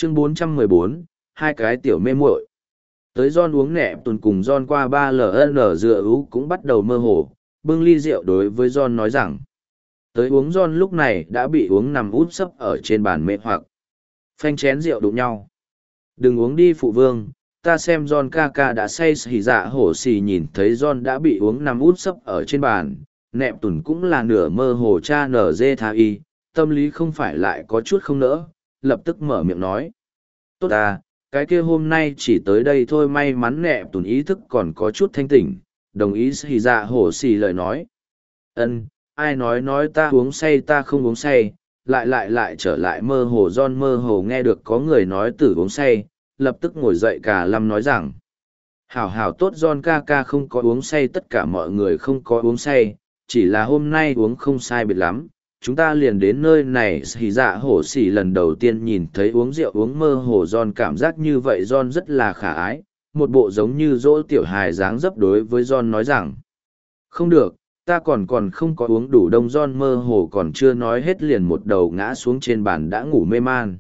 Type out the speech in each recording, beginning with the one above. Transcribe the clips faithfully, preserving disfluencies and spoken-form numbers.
Chương bốn trăm mười bốn, hai cái tiểu mê muội. Tới John uống nẹ tuần cùng John qua ba ln dựa ú cũng bắt đầu mơ hồ, bưng ly rượu đối với John nói rằng. Tới uống John lúc này đã bị uống nằm út sấp ở trên bàn mê hoặc. Phanh chén rượu đụng nhau. Đừng uống đi phụ vương, ta xem John ca ca đã say xì dạ hổ xì nhìn thấy John đã bị uống nằm út sấp ở trên bàn. Nẹp tuần cũng là nửa mơ hồ cha nở dê tha y, tâm lý không phải lại có chút không nỡ, lập tức mở miệng nói. Tốt à, cái kia hôm nay chỉ tới đây thôi, may mắn nẹp tuần ý thức còn có chút thanh tỉnh, đồng ý xì dạ hổ xì lời nói. Ân, ai nói nói ta uống say ta không uống say, lại lại lại trở lại mơ hồ. John mơ hồ nghe được có người nói tử uống say, lập tức ngồi dậy cả lâm nói rằng. Hảo hảo tốt, John ca ca không có uống say, tất cả mọi người không có uống say, chỉ là hôm nay uống không sai biệt lắm. Chúng ta liền đến nơi này. Xì dạ hổ xì lần đầu tiên nhìn thấy uống rượu uống mơ hồ John cảm giác như vậy. John rất là khả ái, một bộ giống như dỗ tiểu hài dáng dấp đối với John nói rằng. Không được, ta còn còn không có uống đủ đông. John mơ hồ còn chưa nói hết liền một đầu ngã xuống trên bàn đã ngủ mê man.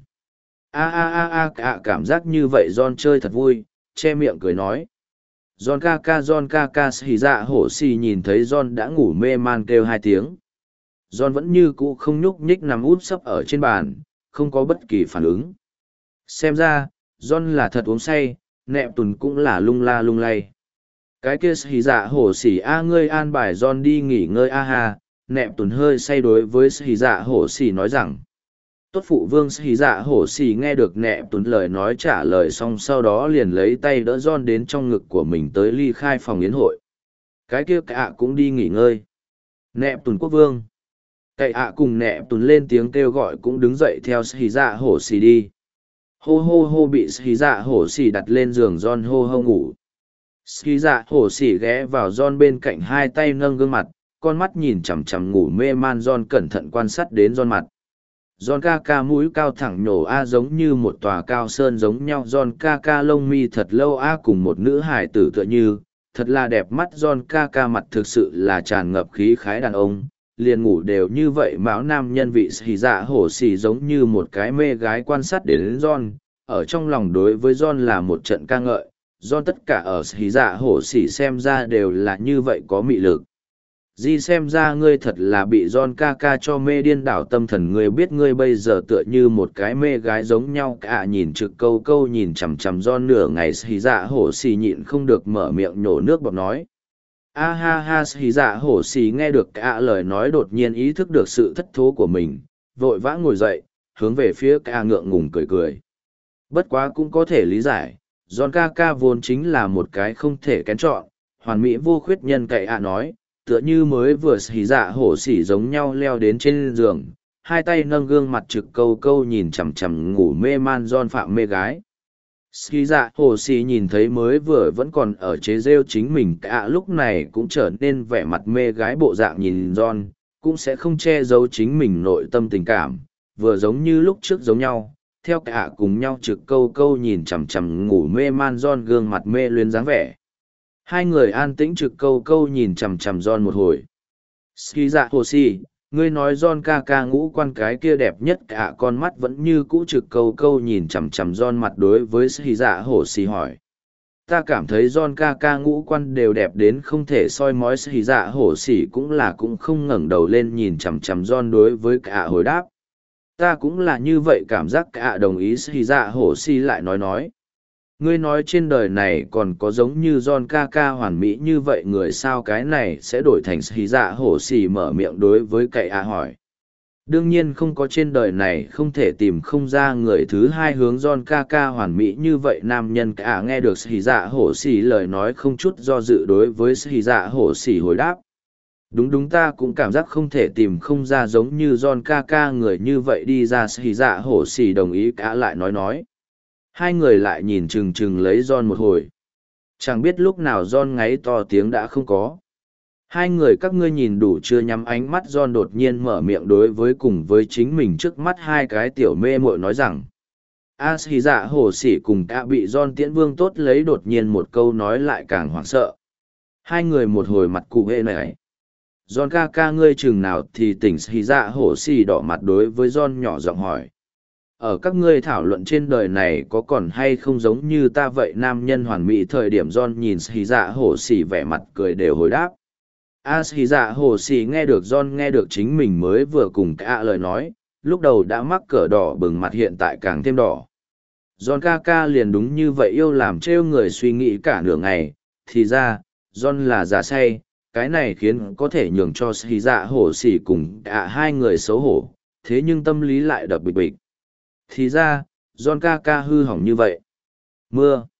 A a a a cảm giác như vậy John chơi thật vui, che miệng cười nói. John ca ca John ca ca. Xì dạ hổ xì nhìn thấy John đã ngủ mê man kêu hai tiếng. John vẫn như cũ không nhúc nhích nằm út sấp ở trên bàn, không có bất kỳ phản ứng. Xem ra, John là thật uống say, nẹp tuần cũng là lung la lung lay. Cái kia xì dạ hổ xì a ngươi an bài John đi nghỉ ngơi a ha, nẹp tuần hơi say đối với xì dạ hổ xì nói rằng. Tốt phụ vương. Xì dạ hổ xì nghe được nẹp tuần lời nói trả lời xong sau đó liền lấy tay đỡ John đến trong ngực của mình tới ly khai phòng yến hội. Cái kia cả cũng đi nghỉ ngơi. Nẹp tuần quốc vương. Cậy ạ cùng nẹp tuần lên tiếng kêu gọi cũng đứng dậy theo xì dạ hổ xì đi. Hô hô hô bị xì dạ hổ xì đặt lên giường John hô hô ngủ. Xì dạ hổ xì ghé vào John bên cạnh, hai tay nâng gương mặt, con mắt nhìn chằm chằm ngủ mê man John, cẩn thận quan sát đến John mặt. John ca ca mũi cao thẳng nhổ a giống như một tòa cao sơn giống nhau. John ca ca lông mi thật lâu a cùng một nữ hải tử tựa như, thật là đẹp mắt. John ca ca mặt thực sự là tràn ngập khí khái đàn ông, liền ngủ đều như vậy. Mão nam nhân vị xì dạ hổ xì giống như một cái mê gái quan sát đến John, ở trong lòng đối với John là một trận ca ngợi. John tất cả ở xì dạ hổ xì xem ra đều là như vậy có mị lực. Di xem ra ngươi thật là bị John ca ca cho mê điên đảo tâm thần, ngươi biết ngươi bây giờ tựa như một cái mê gái giống nhau. Cả nhìn trực câu câu nhìn chằm chằm John nửa ngày, xì dạ hổ xì nhịn không được mở miệng nhổ nước bọt nói. A ha ha. Xì dạ hổ xì nghe được cả lời nói đột nhiên ý thức được sự thất thố của mình, vội vã ngồi dậy, hướng về phía cả ngượng ngùng cười cười. Bất quá cũng có thể lý giải, John ca ca vốn chính là một cái không thể kén chọn, hoàn mỹ vô khuyết nhân. Cậy ạ nói, tựa như mới vừa xì dạ hổ xì giống nhau leo đến trên giường, hai tay nâng gương mặt trực câu câu nhìn chằm chằm ngủ mê man John phạm mê gái. Xì dạ hổ xì nhìn thấy mới vừa vẫn còn ở chế rêu chính mình cả lúc này cũng trở nên vẻ mặt mê gái bộ dạng nhìn John, cũng sẽ không che giấu chính mình nội tâm tình cảm, vừa giống như lúc trước giống nhau, theo cả cùng nhau trực câu câu nhìn chằm chằm ngủ mê man John gương mặt mê luyến dáng vẻ. Hai người an tĩnh trực câu câu nhìn chằm chằm John một hồi. Ski dạ hồ si, ngươi nói John ca ca ngũ quan cái kia đẹp nhất cả, con mắt vẫn như cũ trực câu câu nhìn chằm chằm John mặt đối với Ski dạ hồ si hỏi. Ta cảm thấy John ca ca ngũ quan đều đẹp đến không thể soi mói. Ski dạ hồ si cũng là cũng không ngẩng đầu lên nhìn chằm chằm John đối với cả hồi đáp. Ta cũng là như vậy cảm giác. Cả đồng ý. Ski dạ hồ si lại nói nói. Ngươi nói trên đời này còn có giống như John ca ca hoàn mỹ như vậy người sao? Cái này sẽ đổi thành xì dạ hổ xì mở miệng đối với cậy ạ hỏi. Đương nhiên không có, trên đời này không thể tìm không ra người thứ hai hướng John ca ca hoàn mỹ như vậy nam nhân. Cậy ạ nghe được xì dạ hổ xì lời nói không chút do dự đối với xì dạ hổ xì hồi đáp. Đúng đúng, ta cũng cảm giác không thể tìm không ra giống như John ca ca người như vậy đi ra. Xì dạ hổ xì đồng ý. Cả lại nói nói. Hai người lại nhìn chừng chừng lấy John một hồi. Chẳng biết lúc nào John ngáy to tiếng đã không có. Hai người các ngươi nhìn đủ chưa? Nhắm ánh mắt John đột nhiên mở miệng đối với cùng với chính mình trước mắt hai cái tiểu mê muội nói rằng. A xì dạ hồ xỉ cùng cả bị John tiễn vương tốt lấy đột nhiên một câu nói lại càng hoảng sợ. Hai người một hồi mặt cụ hê này. John ca ca ngươi chừng nào thì tỉnh. Xì dạ hồ xỉ đỏ mặt đối với John nhỏ giọng hỏi. ở các ngươi thảo luận trên đời này có còn hay không giống như ta vậy nam nhân hoàn mỹ thời điểm John nhìn Hỉ Dạ Hổ Xỉ vẻ mặt cười đều hồi đáp. A Hỉ Dạ Hổ Xỉ nghe được John nghe được chính mình mới vừa cùng cả lời nói, lúc đầu đã mắc cỡ đỏ bừng mặt hiện tại càng thêm đỏ. John ca ca liền đúng như vậy yêu làm trêu người suy nghĩ cả nửa ngày, thì ra, John là giả say, cái này khiến có thể nhường cho Hỉ Dạ Hổ Xỉ cùng cả hai người xấu hổ, thế nhưng tâm lý lại đập bịch bịch. Thì ra, John ca ca hư hỏng như vậy. Mưa.